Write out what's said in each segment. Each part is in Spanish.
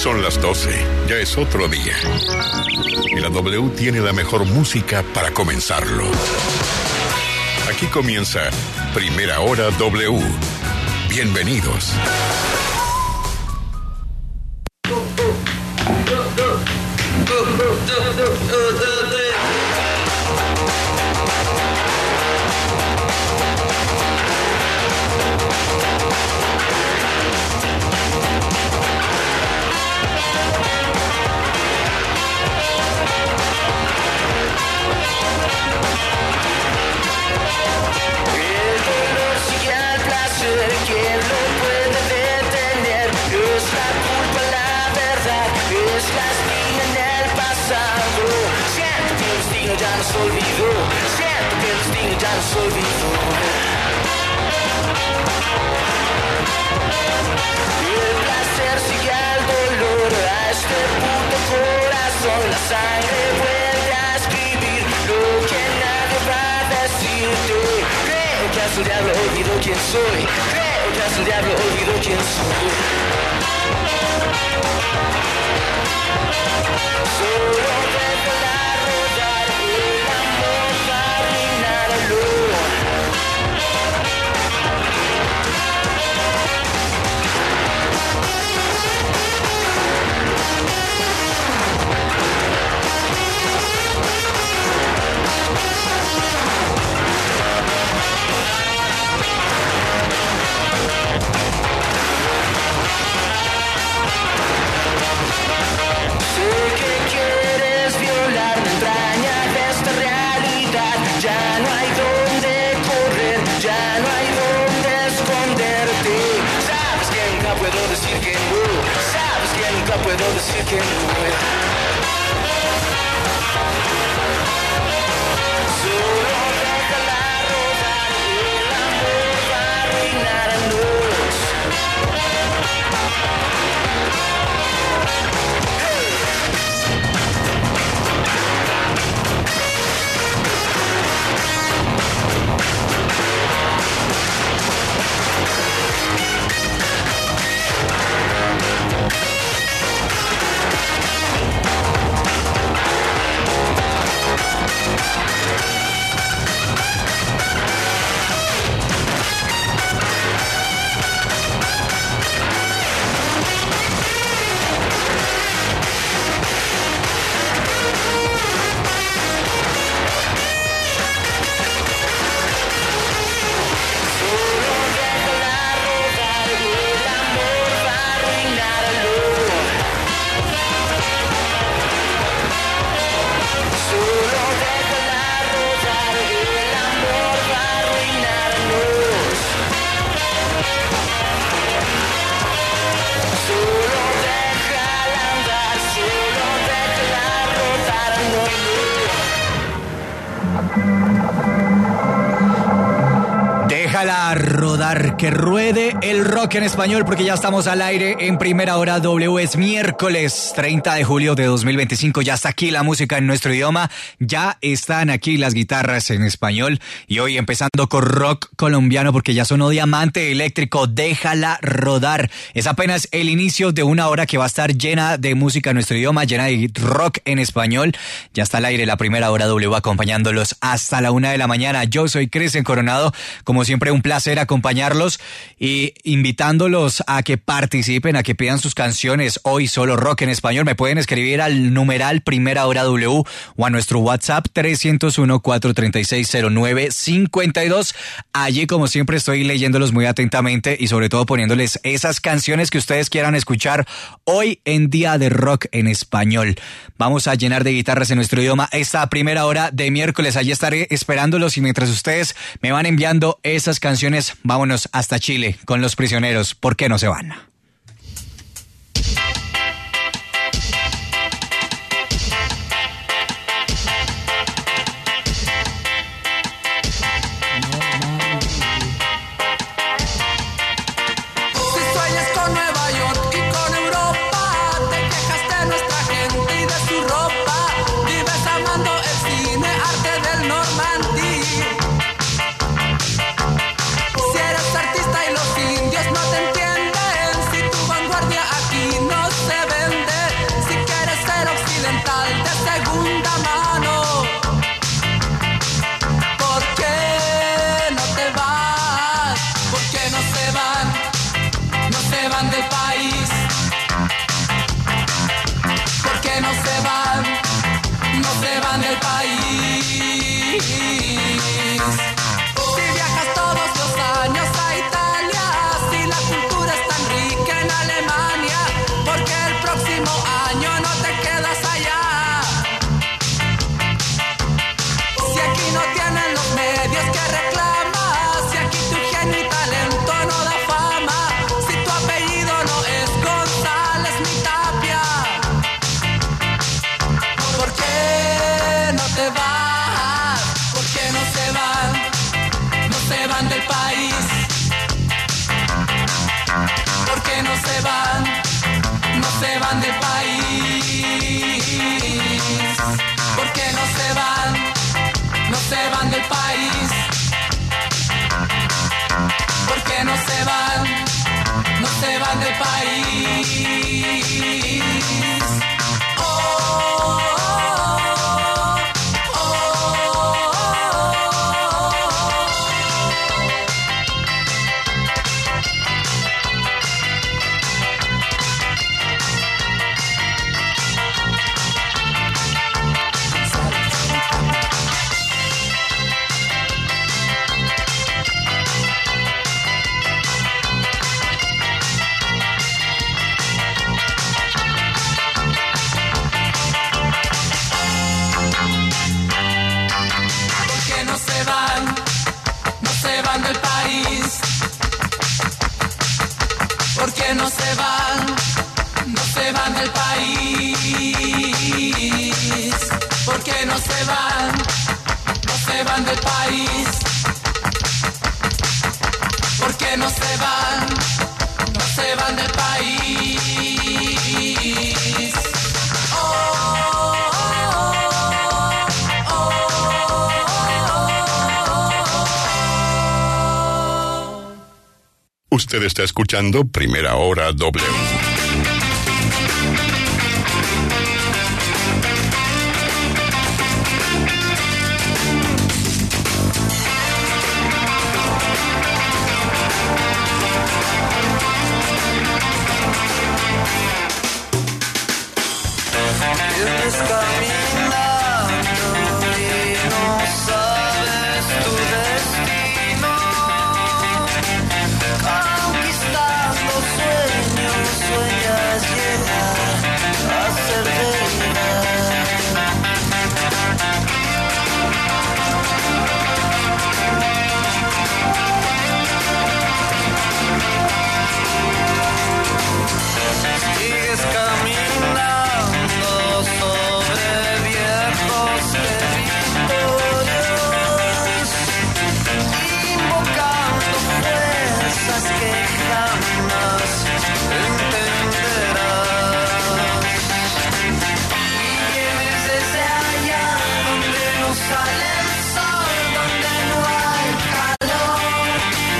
Son las 12, ya es otro día. Y la W tiene la mejor música para comenzarlo. Aquí comienza Primera Hora W. Bienvenidos. El diablo olvidó quién soy. Creo que hasta el diablo olvidó quién soy. Solo déjala rodar, el amor va a arruinarlo. Puedo decir que no. Solo déjala rodar, el amor va a arruinarnos. Déjala rodar, que ruede el rock en español, porque ya estamos al aire en Primera Hora W. Es miércoles 30 de julio de 2025. Ya está aquí la música en nuestro idioma. Ya están aquí las guitarras en español. Y hoy empezando con rock colombiano, porque ya sonó Diamante Eléctrico. Déjala rodar. Es apenas el inicio de una hora que va a estar llena de música en nuestro idioma, llena de rock en español. Ya está al aire la Primera Hora W, acompañándolos hasta la 1 de la mañana. Yo soy Cristian Coronado. Como siempre, un placer acompañarlos y invitándolos a que participen, a que pidan sus canciones. Hoy solo rock en español. Me pueden escribir al numeral Primera Hora W o a nuestro WhatsApp 301-436-0952. Allí, como siempre, estoy leyéndolos muy atentamente y sobre todo poniéndoles esas canciones que ustedes quieran escuchar hoy en Día de Rock en Español. Vamos a llenar de guitarras en nuestro idioma esta primera hora de miércoles. Allí estaré esperándolos y mientras ustedes me van enviando esas canciones, vámonos hasta Chile con Los Prisioneros. ¿Por qué no se van? Si eres artista y los indios no te entienden, si no se van del país? ¿Por qué no se van del país? ¿Por qué no se van del país? Usted está escuchando Primera Hora W. Vienes caminando y no sabes tu destino, conquistando sueños, sueñas llegar a ser realidad. Sigues caminando sobre viejos territorios, invocando fuerzas que jamás entenderás. Y vienes desde allá donde no sale el sol, donde no hay calor,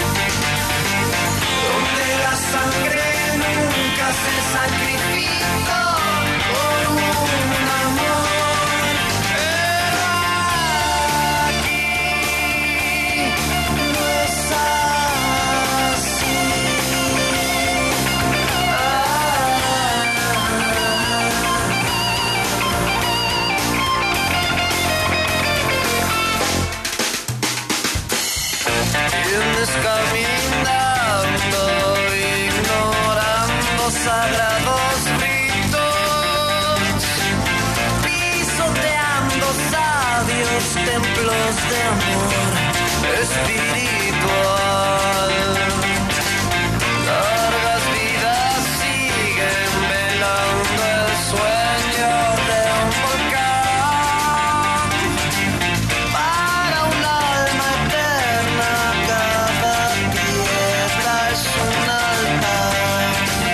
donde la sangre nunca se sacrificó por un amor. Pero aquí no es así. Vienes caminando, ignorando sagrados ritos, pisoteando sabios templos de amor espiritual. Largas vidas siguen velando el sueño de un volcán. Para un alma eterna cada piedra es un altar.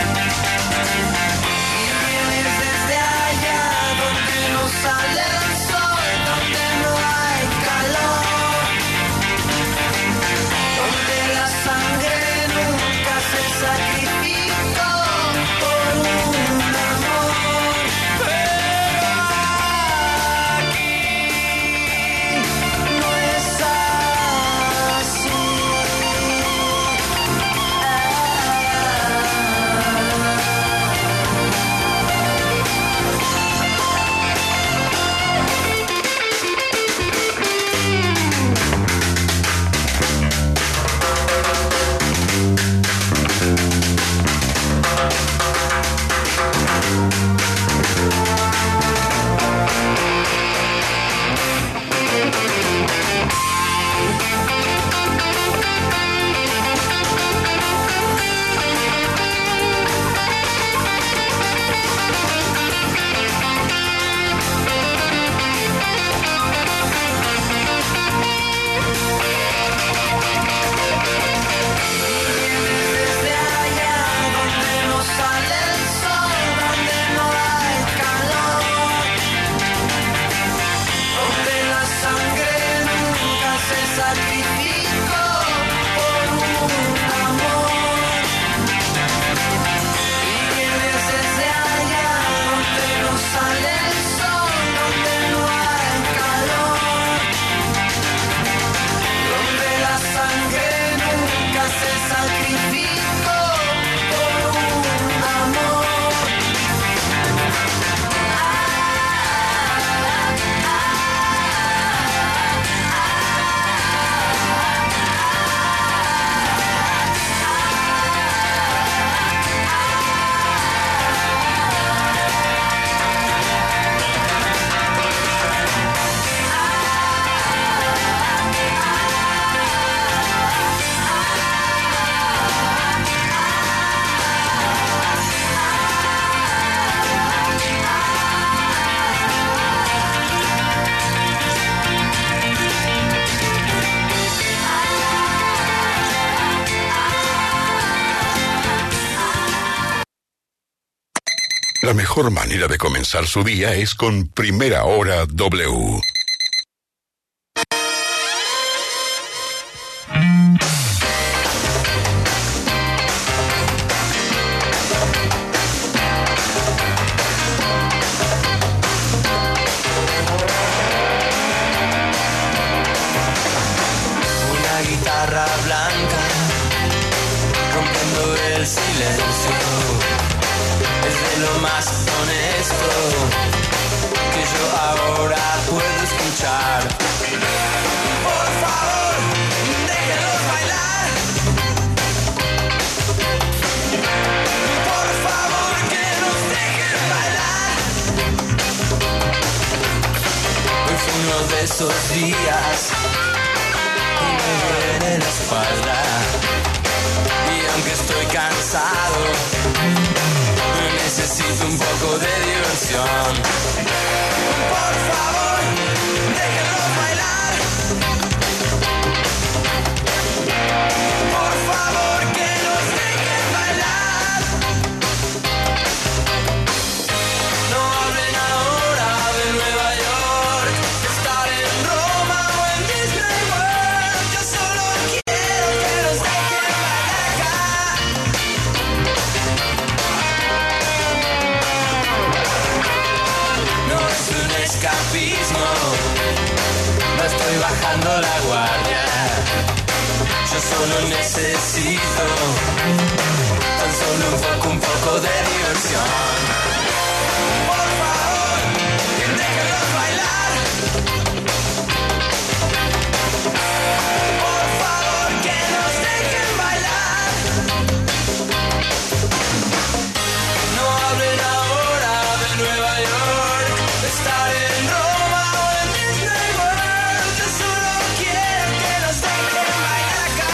Y vienes desde allá donde no sale el sol, donde no hay calor, La mejor manera de comenzar su día es con Primera Hora W. Guitarra blanca rompiendo el silencio es de lo más honesto que yo ahora puedo escuchar. Por favor, déjenlos bailar. Por favor, que nos dejen bailar. Hoy fue uno de esos días y me duele la espalda. Y aunque estoy cansado, necesito un poco de diversión. Por favor, déjenlos bailar. Por favor, que nos dejen bailar. No hablen ahora de Nueva York, de estar en Roma o en Disney World. Yo solo quiero que nos dejen bailar acá. No es un escapismo, no estoy bajando la guardia. Yo solo necesito tan solo un poco de diversión. Por favor, déjenlos bailar. Por favor, que nos dejen bailar. No hablen ahora de Nueva York, de estar en Roma o en Disney World. Yo solo quiero que nos dejen bailar acá.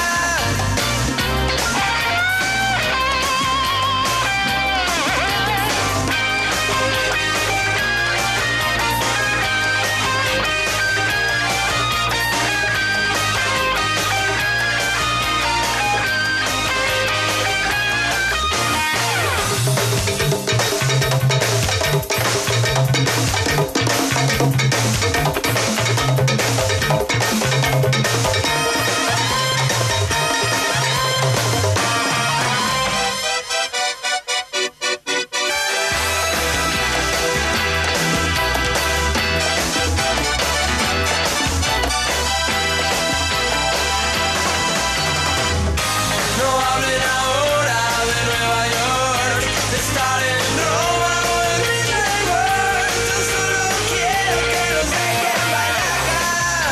No hablen ahora de Nueva York, de estar en Roma o en Disney World. Yo solo quiero que nos dejen bailar acá.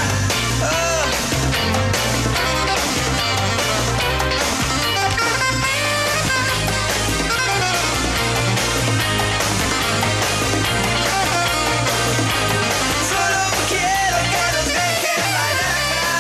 Solo quiero que nos dejen bailar acá.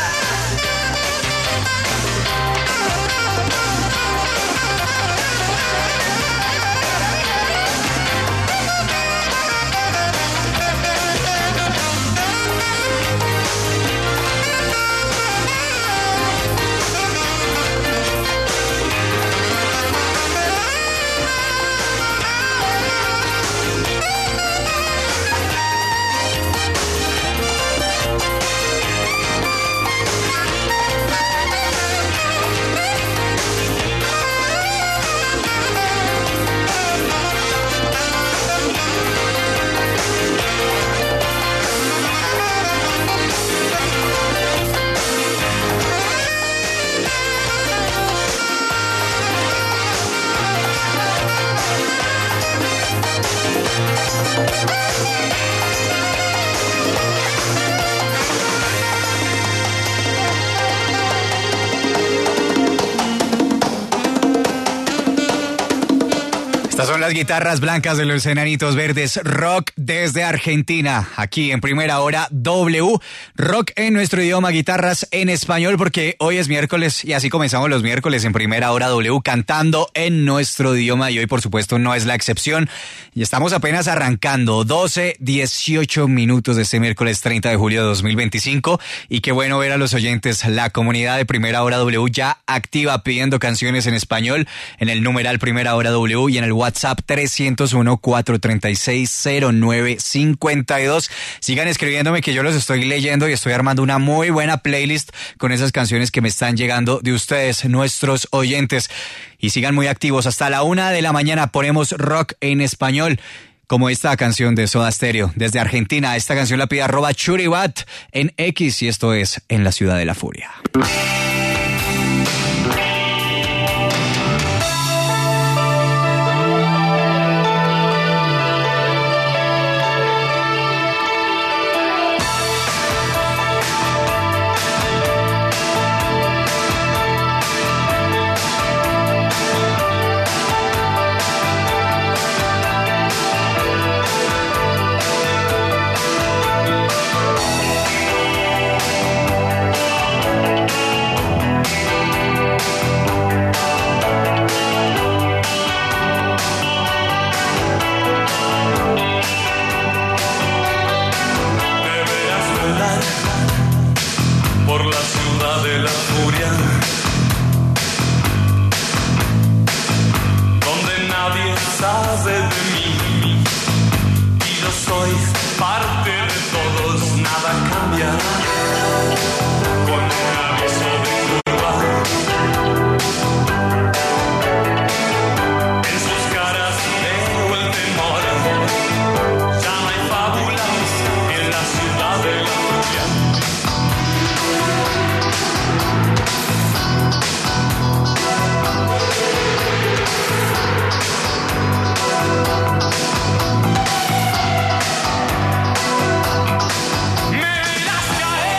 Estas son las guitarras blancas de los Enanitos Verdes, rock desde Argentina, aquí en Primera Hora W, rock en nuestro idioma, guitarras en español, porque hoy es miércoles y así comenzamos los miércoles en Primera Hora W, cantando en nuestro idioma, y hoy por supuesto no es la excepción, y estamos apenas arrancando, 18 minutos de este miércoles 30 de julio de 2025, y qué bueno ver a los oyentes, la comunidad de Primera Hora W ya activa pidiendo canciones en español en el numeral Primera Hora W y en el WhatsApp WhatsApp 301-436-0952. Sigan escribiéndome que yo los estoy leyendo y estoy armando una muy buena playlist con esas canciones que me están llegando de ustedes, nuestros oyentes. Y sigan muy activos. Hasta la 1 de la mañana ponemos rock en español, como esta canción de Soda Stereo desde Argentina. Esta canción la pide @churibat en X y esto es En la Ciudad de la Furia. Me verás caer.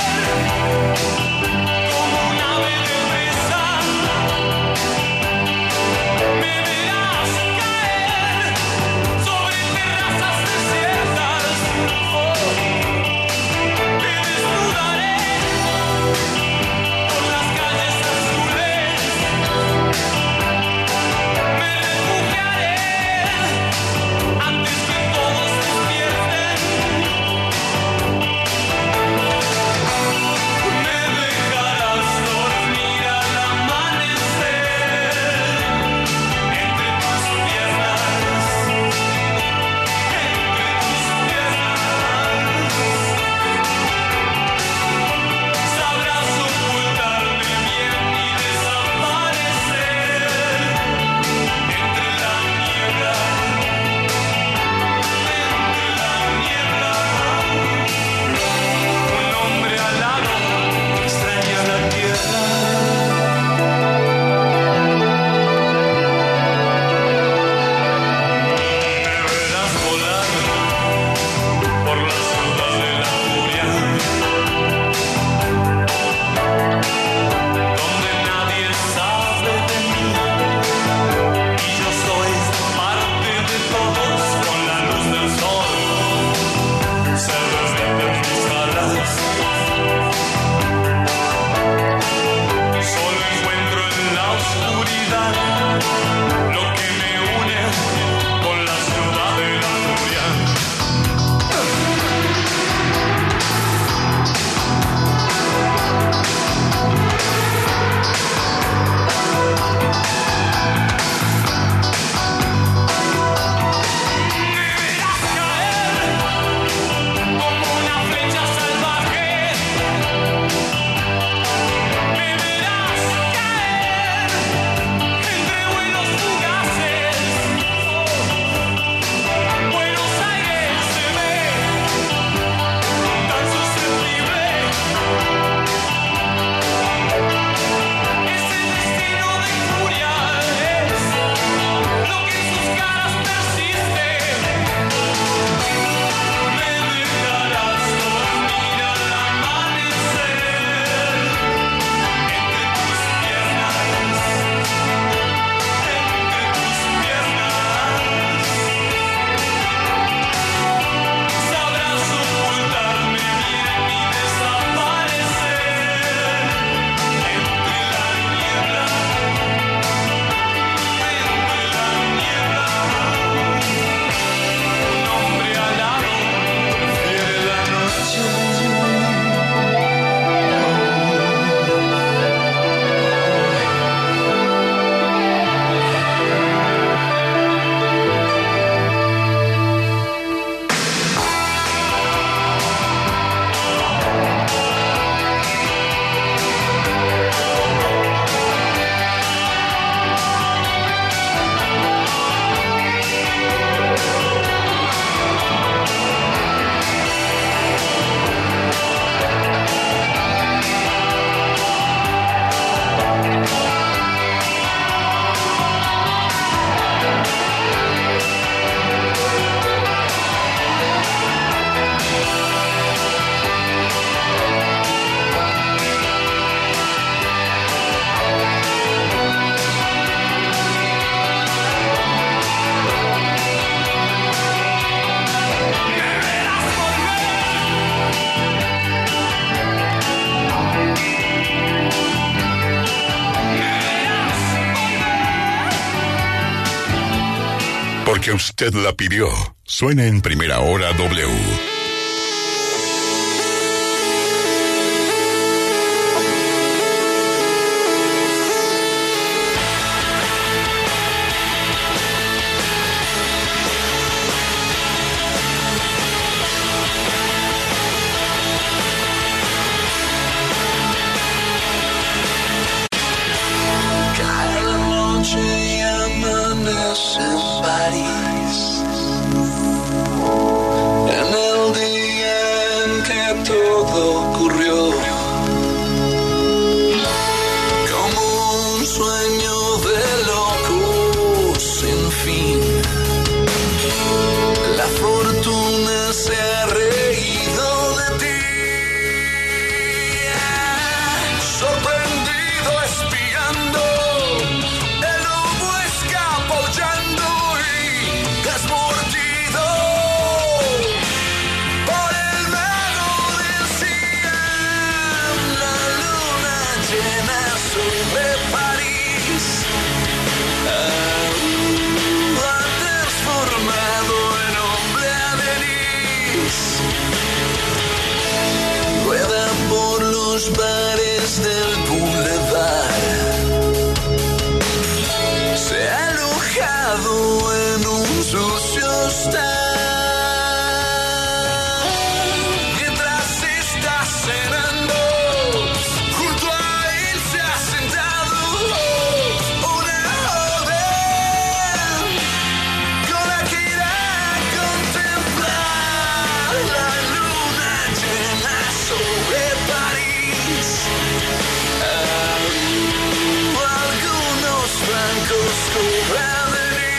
porque usted la pidió. Suena en Primera Hora W. En París, en el día en que todo ocurrió, como un sueño de loco sin fin, la fortuna se ha reído de ti, sorprendido espiando. Bares del boulevard, se ha alojado en un sucio hostal. Mientras está cenando, junto a él se ha sentado una joven con la que irá a contemplar la luna llena sobre París. Algunos francos cobran de mí.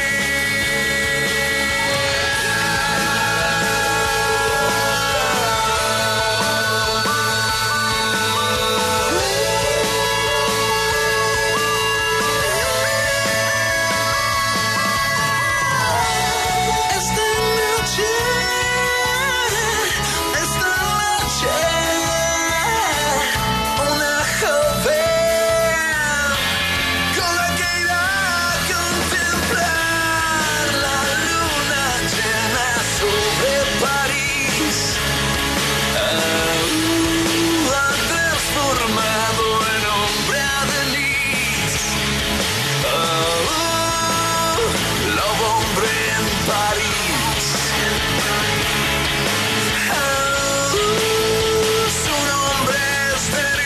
Esta noche, una joven con la que irá a contemplar la luna llena sobre París. Ha transformado en hombre a Denise. Lobo hombre en París. Su nombre es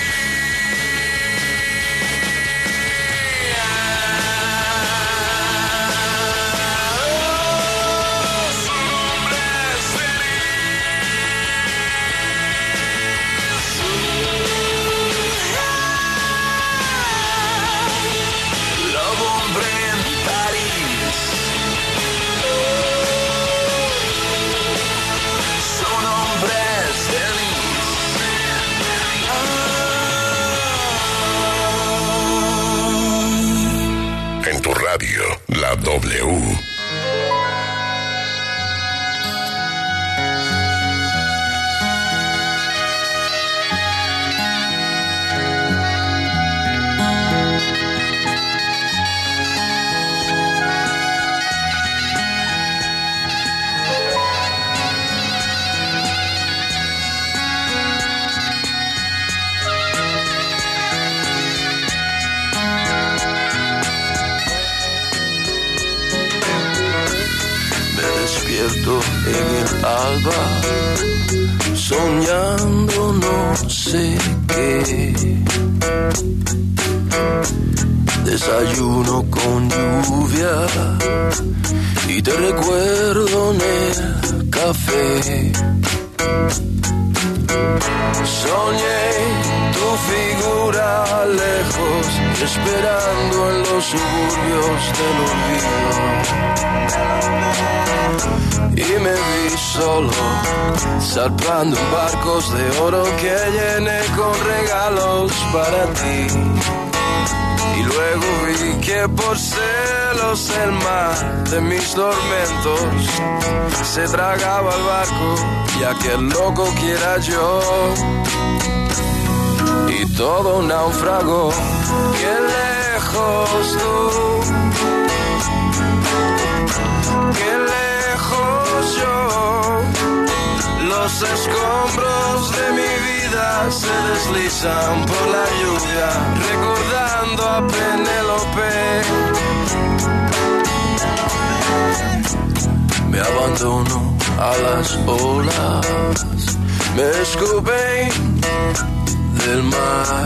Lobo hombre en París. Su nombre es Denise. En tu radio, la W. Despierto en el alba, soñando no sé qué. Desayuno con lluvia y te recuerdo en el café. Soñé tu figura lejos, esperando en los suburbios del olvido. Y me vi solo, zarpando en barcos de oro que llené con regalos para ti. Y luego vi que por celos el mar de mis tormentos se tragaba el barco, y aquel loco que era yo. Y todo naufragó, qué lejos tú. Qué lejos yo, los escombros de mi vida se deslizan por la lluvia, recordando a Penélope. Me abandono a las olas, me escupen del mar.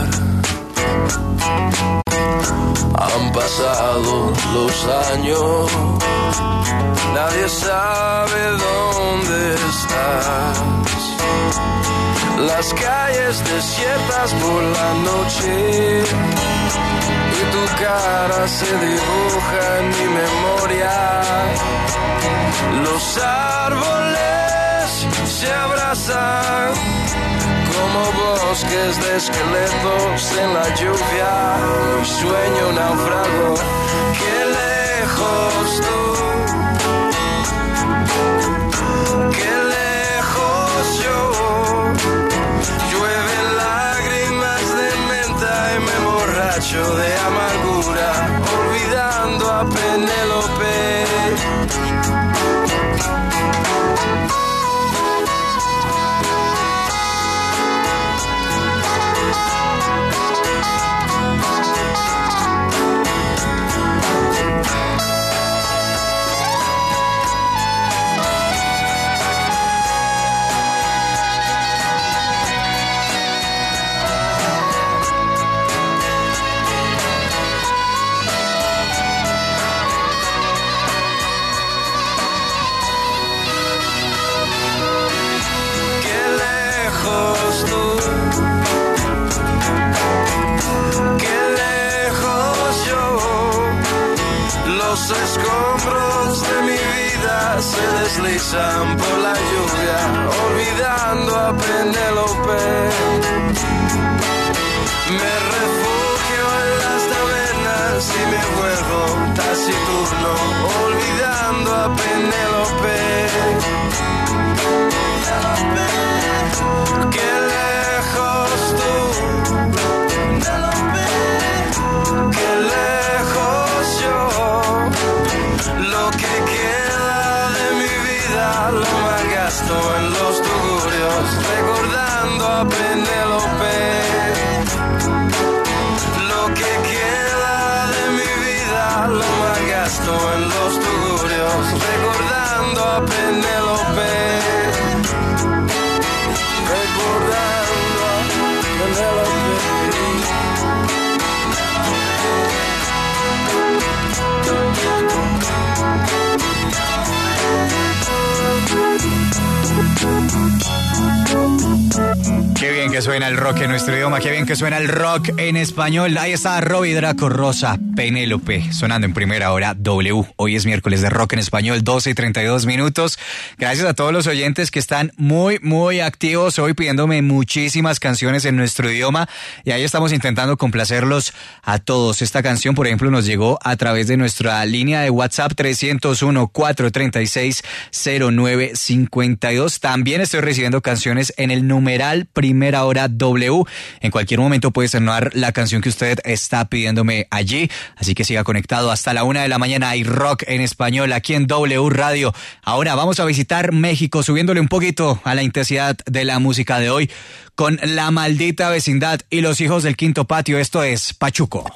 Han pasado los años, nadie sabe dónde estás. Las calles desiertas por la noche y tu cara se dibuja en mi memoria. Los árboles se abrazan como bosques de esqueletos en la lluvia. Mi sueño naufrago, qué lejos tú, qué lejos yo. Llueven lágrimas de menta y me emborracho de amargura, olvidando a Penélope. Los escombros de mi vida se deslizan por la lluvia, olvidando a Penélope. Me refugio en las tabernas y me vuelvo taciturno, olvidando a Penélope. Qué lejos tú, qué lejos yo. Lo que queda de mi vida lo malgasto en los tugurios, recordando a Penélope. Lo que queda de mi vida lo malgasto en los tugurios, recordando a Penélope. Recordando a Penélope. Qué bien que suena el rock en nuestro idioma, qué bien que suena el rock en español. Ahí está Robbie Draco Rosa, Penélope, sonando en primera hora W. Hoy es miércoles de rock en español, 12:32. Gracias a todos los oyentes que están muy activos hoy pidiéndome muchísimas canciones en nuestro idioma y ahí estamos intentando complacerlos a todos. Esta canción, por ejemplo, nos llegó a través de nuestra línea de WhatsApp 301-436-0952. También estoy recibiendo canciones en el numeral primera hora W. En cualquier momento puede sonar la canción que usted está pidiéndome allí, así que siga conectado hasta la 1 de la mañana. Hay rock en español aquí en W Radio. Ahora vamos a visitar México, subiéndole un poquito a la intensidad de la música de hoy con La Maldita Vecindad y Los Hijos del Quinto Patio. Esto es Pachuco.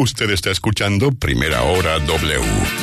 Usted está escuchando Primera Hora W.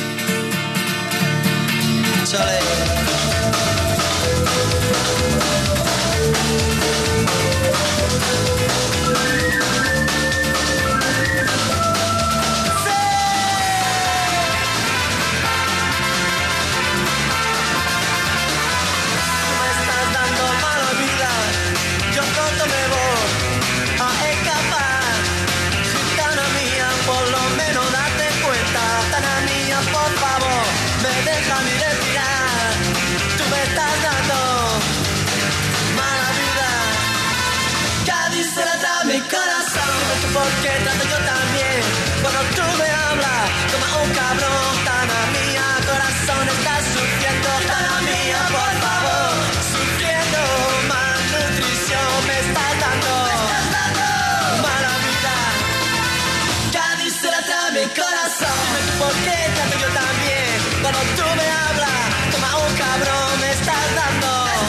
Porque trato yo también cuando tú me hablas como un cabrón. Tana mía, corazón está sufriendo. Tana mía, por favor, sufriendo. Malnutrición me estás dando. Mala vida, ya dice la trama mi corazón. Porque trato yo también cuando tú me hablas como un cabrón. Me estás dando.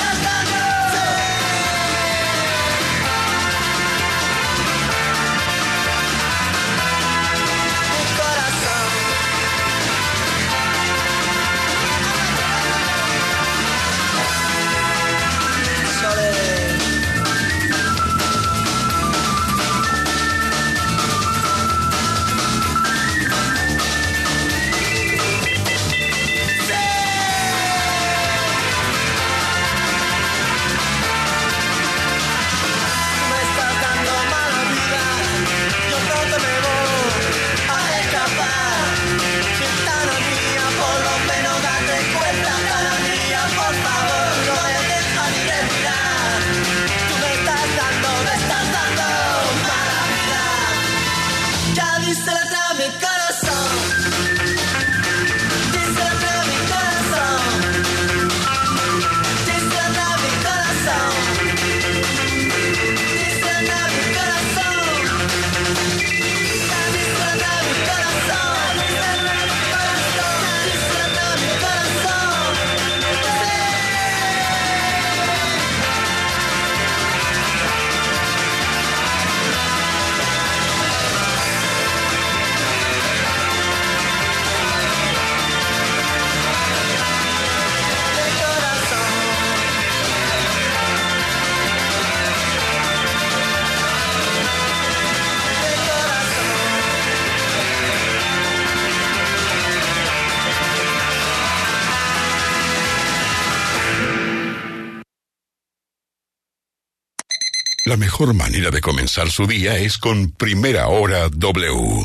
La mejor manera de comenzar su día es con Primera Hora W.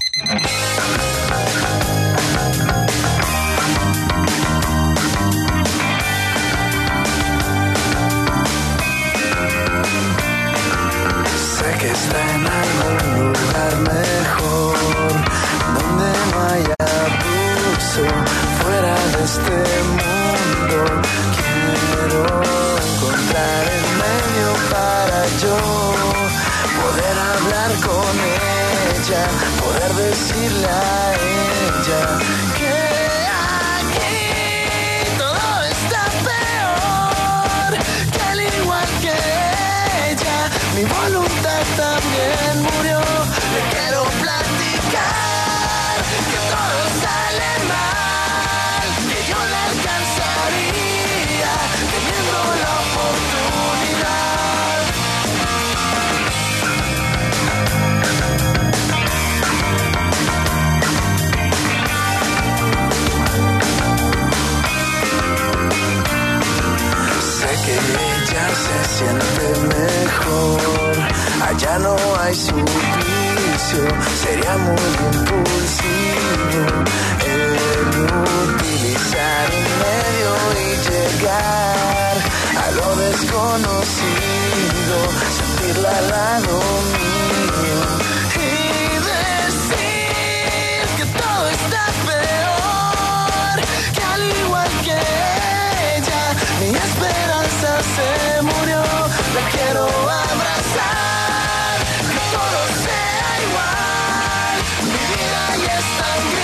Sé que está en algún lugar mejor, donde no haya abuso, fuera de este mundo. Quiero encontrar el medio para yo poder hablar con ella, poder decirle a ella que aquí todo está peor, que al igual que ella, mi voluntad también murió. Le quiero platicar que todo sale mal, que yo la alcanzaría teniendo la oportunidad. Sé que ella se siente mejor, allá no hay suplicio, sería muy impulsivo el utilizar un medio y llegar a lo desconocido, sentirla al lado mío y decir que todo está peor, que al igual que ella, mi esperanza se murió. La quiero abrazar, que todo sea igual, mi vida ya es tan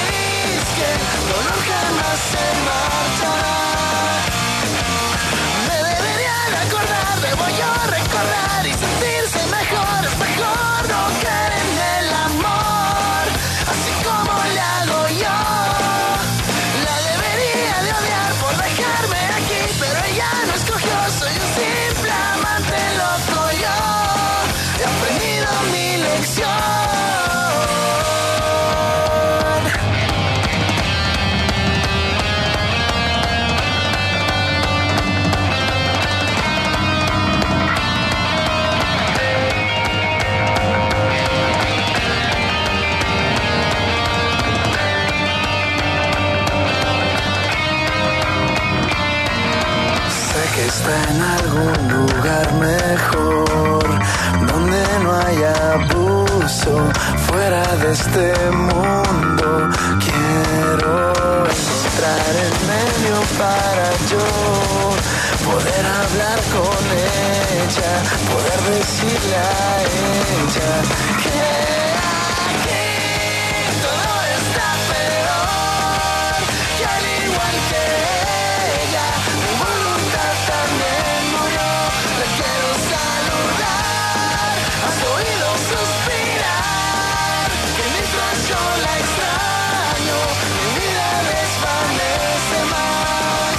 algún lugar mejor, donde no haya abuso, fuera de este mundo. Quiero entrar en medio para yo poder hablar con ella, poder decirle a ella que aquí todo está peor, que al igual que ella, mi voluntad también murió. La quiero saludar, a su oído suspirar, que mientras yo la extraño, mi vida desvanece más.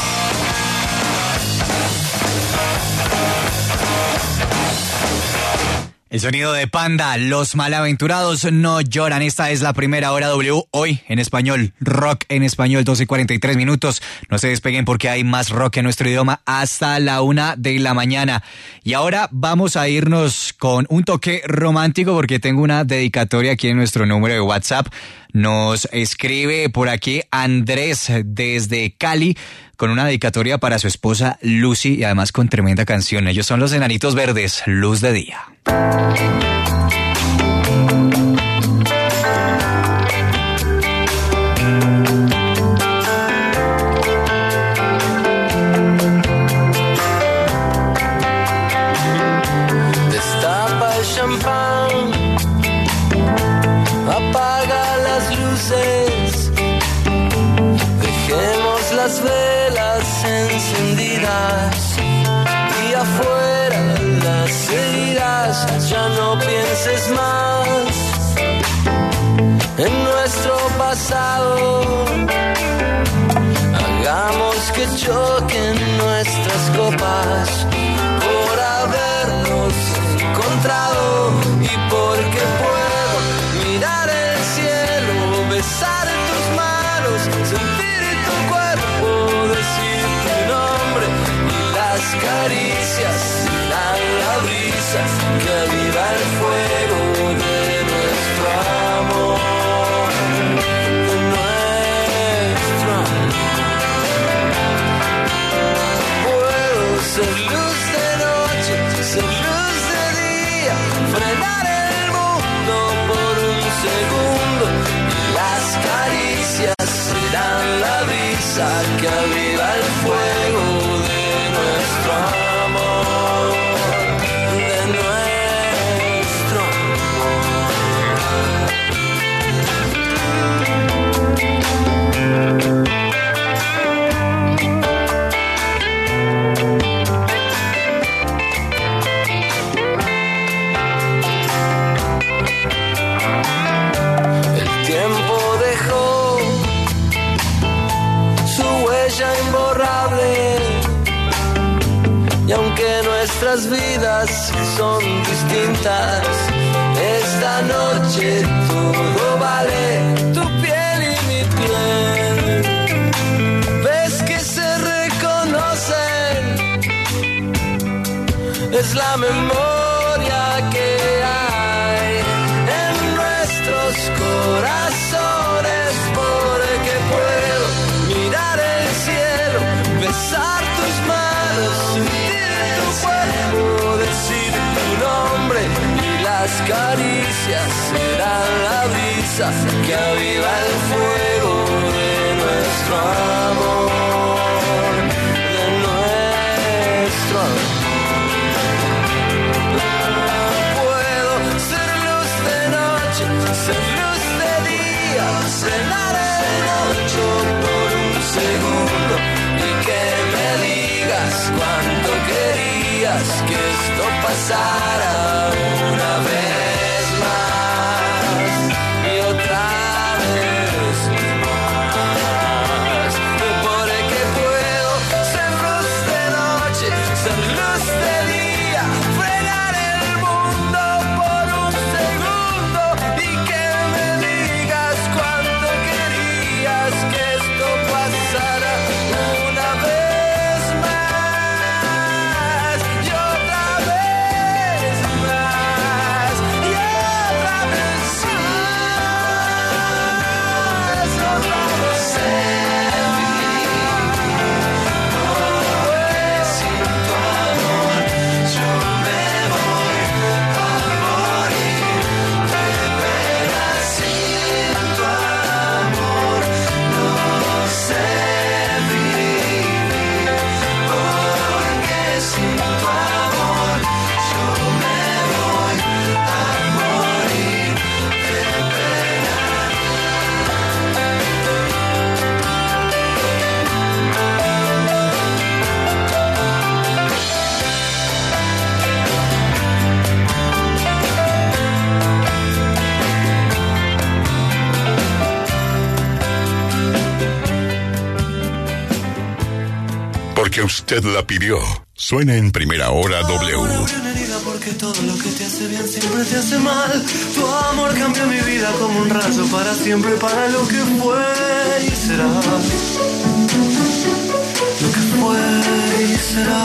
El sonido de Panda, Los Malaventurados no lloran. Esta es la primera hora W, hoy en español, rock en español, 12:43. No se despeguen porque hay más rock en nuestro idioma hasta la 1 de la mañana. Y ahora vamos a irnos con un toque romántico porque tengo una dedicatoria aquí en nuestro número de WhatsApp. Nos escribe por aquí Andrés desde Cali con una dedicatoria para su esposa Lucy y además con tremenda canción. Ellos son los Enanitos Verdes, Luz de Día. Destapa el champán, apaga las luces, dejemos las velas encendidas y afuera las heridas. Ya no pienses más en nuestro pasado, hagamos que choquen nuestras copas por habernos encontrado y porque puedo mirar el cielo, besar tus manos, sentir tu cuerpo, decir tu nombre y las caricias serán la brisa que aviva el fuego de nuestro amor, de nuestro amor. Puedo ser luz de noche, ser luz de día, frenar el mundo por un segundo y las caricias serán la brisa que aviva el fuego de nuestro amor, de nuestro El tiempo dejó su huella imborrable y aunque nuestras vidas son distintas, esta noche todo vale, tu piel y mi piel. Ves que se reconocen, es la memoria que hay en nuestros corazones, porque puedo mirar el cielo, besar tus manos, sentir tu cuerpo, decir tu nombre y las caricias serán la brisa que aviva el fuego de nuestro amor, de nuestro amor. Puedo ser luz de noche, ser luz de día, cenar el noche por un segundo y que me digas cuánto querías que esto pasara una vez más y otra vez más, porque puedo ser luz de noche, ser luz de día, frenar el mundo por un segundo y que me digas cuánto querías que esto pasara una vez más y otra vez más. Porque usted la pidió. Suena en Primera Hora W. Una herida porque todo lo que te hace bien siempre te hace mal. Tu amor cambió mi vida como un rayo para siempre, para lo que fue y será. Lo que fue y será.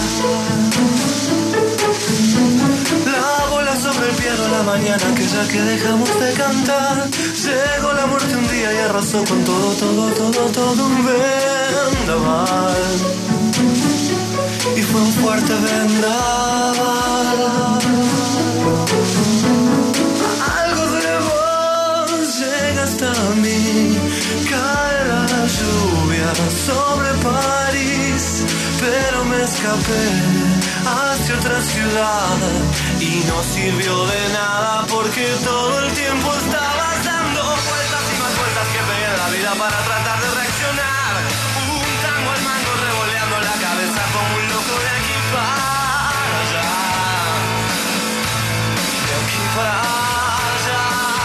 La bola sobre el piano la mañana aquella que dejamos de cantar. Llegó la muerte un día y arrasó con todo un vendaval. Y fue un fuerte vendaval. Algo de vos llega hasta mí. Cae la lluvia sobre París, pero me escapé hacia otra ciudad y no sirvió de nada porque todo el tiempo estabas dando vueltas y más vueltas que pegué en la vida para tratar de reaccionar. Un tango al mango revoleando la cabeza como un loco de aquí para allá. De aquí para allá.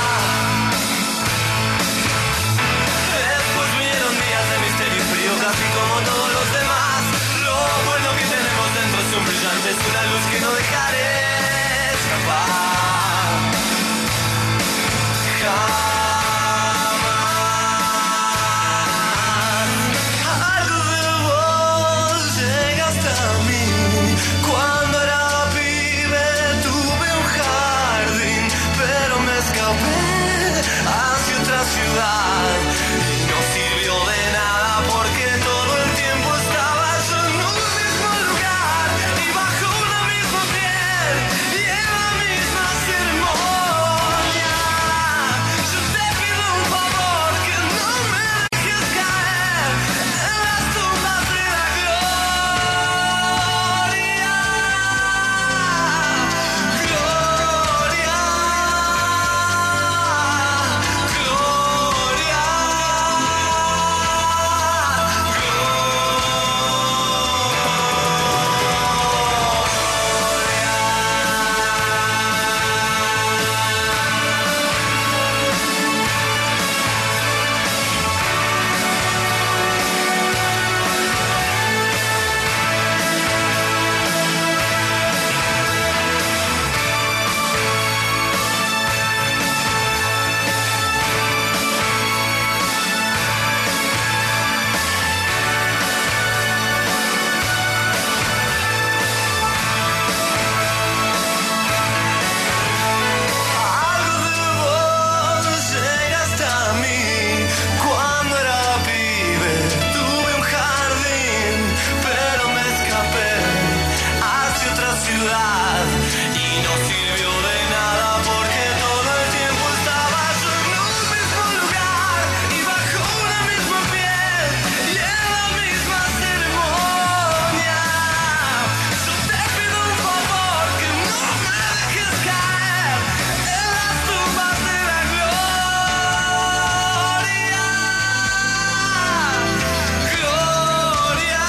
Después vinieron días de misterio y frío casi como todos los demás. Lo bueno que tenemos dentro es un brillante, es una luz que no dejaré escapar. Algo de vos llega hasta mí. Cuando era pibe tuve un jardín, pero me escapé hacia otra ciudad y no sirvió de nada porque todo el tiempo estaba yo en un mismo lugar y bajo una misma piel y en la misma ceremonia. Yo te pido un favor, que no me dejes caer en las tumbas de la gloria. Algo de vos llega hasta mí. Cuando era pibe tuve un jardín, pero me escapé hacia otra ciudad y no sirvió de nada porque todo el tiempo estaba yo en un mismo lugar y bajo una misma piel y en la misma ceremonia. Yo te pido un favor, que no me dejes caer en las tumbas de la gloria. Gloria.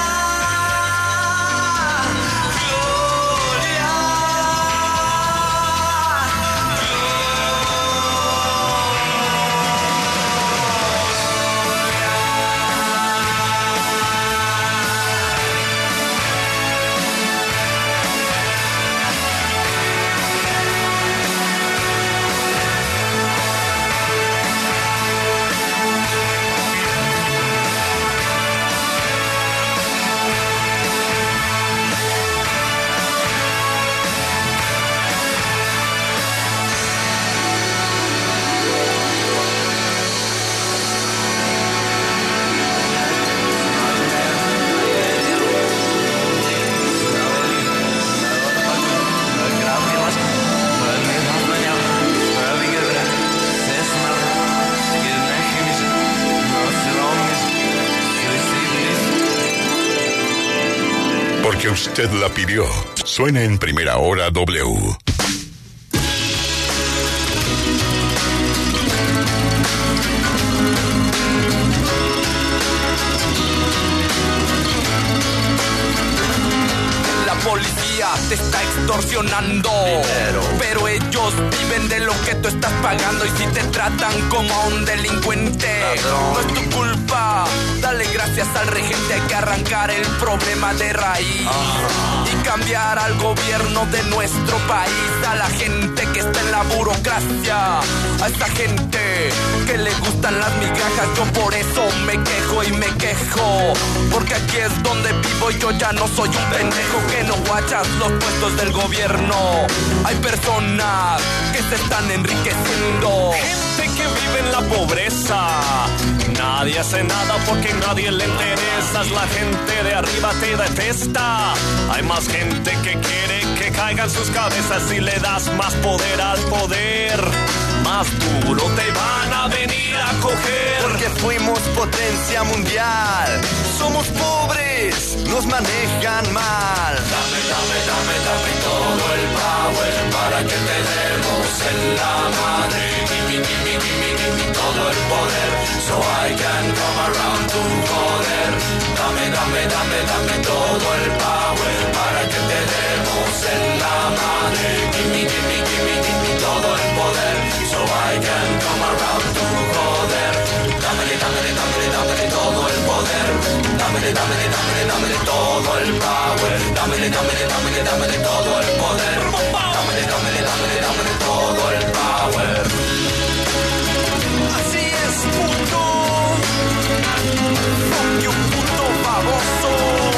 Porque usted la pidió. Suena en Primera Hora W. La policía te está extorsionando dinero, pero ellos viven de lo que tú estás pagando. Y si te tratan como a un delincuente, ladrón, no es tu culpa. Dale darle gracias al regente, hay que arrancar el problema de raíz y cambiar al gobierno de nuestro país, a la gente que está en la burocracia, a esa gente que le gustan las migajas. Yo por eso me quejo y me quejo, porque aquí es donde vivo y yo ya no soy un pendejo que no guachas los puestos del gobierno. Hay personas que se están enriqueciendo, gente que vive en la pobreza. Nadie hace nada porque nadie le interesas. La gente de arriba te detesta. Hay más gente que quiere que caigan sus cabezas. Si le das más poder al poder, más duro te van a venir a coger. Porque fuimos potencia mundial. Somos pobres, nos manejan mal. Dame, dame, dame, dame todo el power para que te demos en la madre. Gimme, gimme, gimme, gimme todo el poder, so I can come around to joder. Dame, dame, dame, dame todo el power para que te demos en la madre. Gimme, gimme, gimme, gimme todo el poder, so I can come around to joder. Dámele, dámele, dámele, dámele todo el poder. Dámele, dámele, dámele, dámele todo el power. Dámele, dámele, dámele, dámele todo el poder. Dámele, dámele, dámele, dámele todo el power. así es, puto. Fuck you, puto baboso.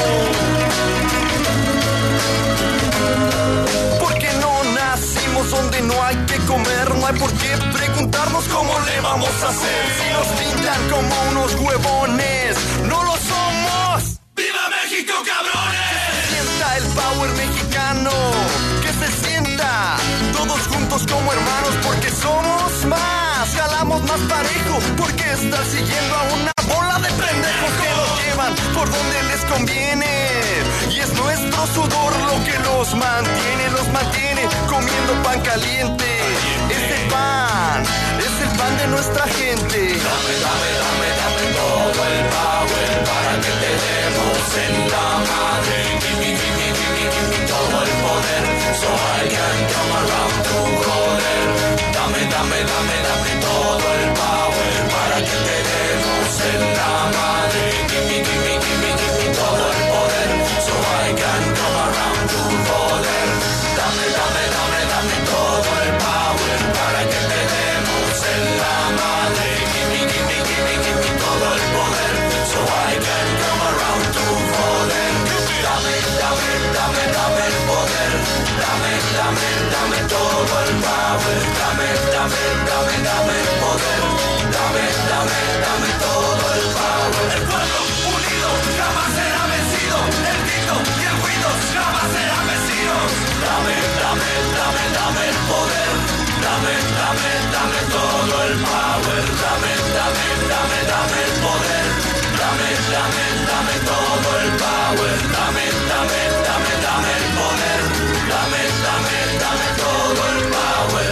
Porque no nacimos donde no hay que comer. No hay por qué preguntarnos cómo le vamos a hacer. Si nos pintan como unos huevones, no lo somos. ¡Viva México, cabrones! Que se sienta el power mexicano, que se sienta todos juntos como hermanos, porque somos más, jalamos más parejo, porque estar siguiendo a una bola de pendejos que nos llevan por donde les conviene. Y es nuestro sudor lo que los mantiene comiendo pan caliente. Es el pan de nuestra gente. Dame, dame, dame, dame todo el power para que te demos en la madre. Gimme, gimme, gimme, gimme todo el poder, so I can come around to joder. Dame, dame, dame, dame todo el power para que te demos en la madre. Gimme, gimme, gimme, gimme todo el poder, so I can come around to joder. Dame, dame, dame, dame todo el power para que te demos en la madre. Gimme, gimme, gimme, gimme todo el poder, so I can come around to joder. Dame, dame, dame, dame el poder. Dame, dame, dame todo el power. Dame, dame, dame, dame el poder. Dame, dame, dame todo el power. El pueblo unido jamás será vencido. El grito y el ruido jamás serán vecinos. Dame, dame, dame, dame el poder. Dame, dame, dame todo el power. Dame, dame, dame, dame el poder. Dame, dame, dame todo el power. Dame, dame, dame, dame el poder. Dame, dame, dame todo el power.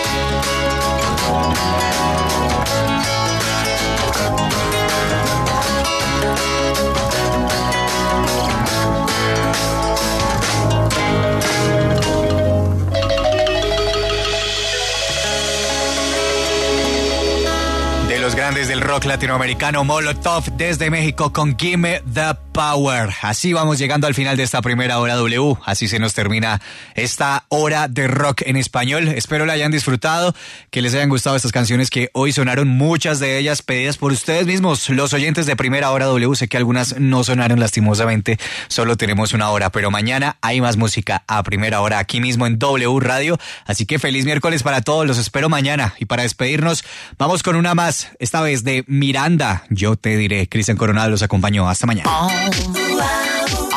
De los grandes del rock latinoamericano, Molotov desde México con Gimme the Power. Así vamos llegando al final de esta primera hora W. Así se nos termina esta hora de rock en español. Espero la hayan disfrutado, que les hayan gustado estas canciones que hoy sonaron, muchas de ellas pedidas por ustedes mismos, los oyentes de primera hora W. Sé que algunas no sonaron lastimosamente, solo tenemos una hora, pero mañana hay más música a primera hora aquí mismo en W Radio. Así que feliz miércoles para todos, los espero mañana. Y para despedirnos, vamos con una más, esta vez de Miranda. Yo te diré. Cristian Coronado los acompañó. Hasta mañana. Wow.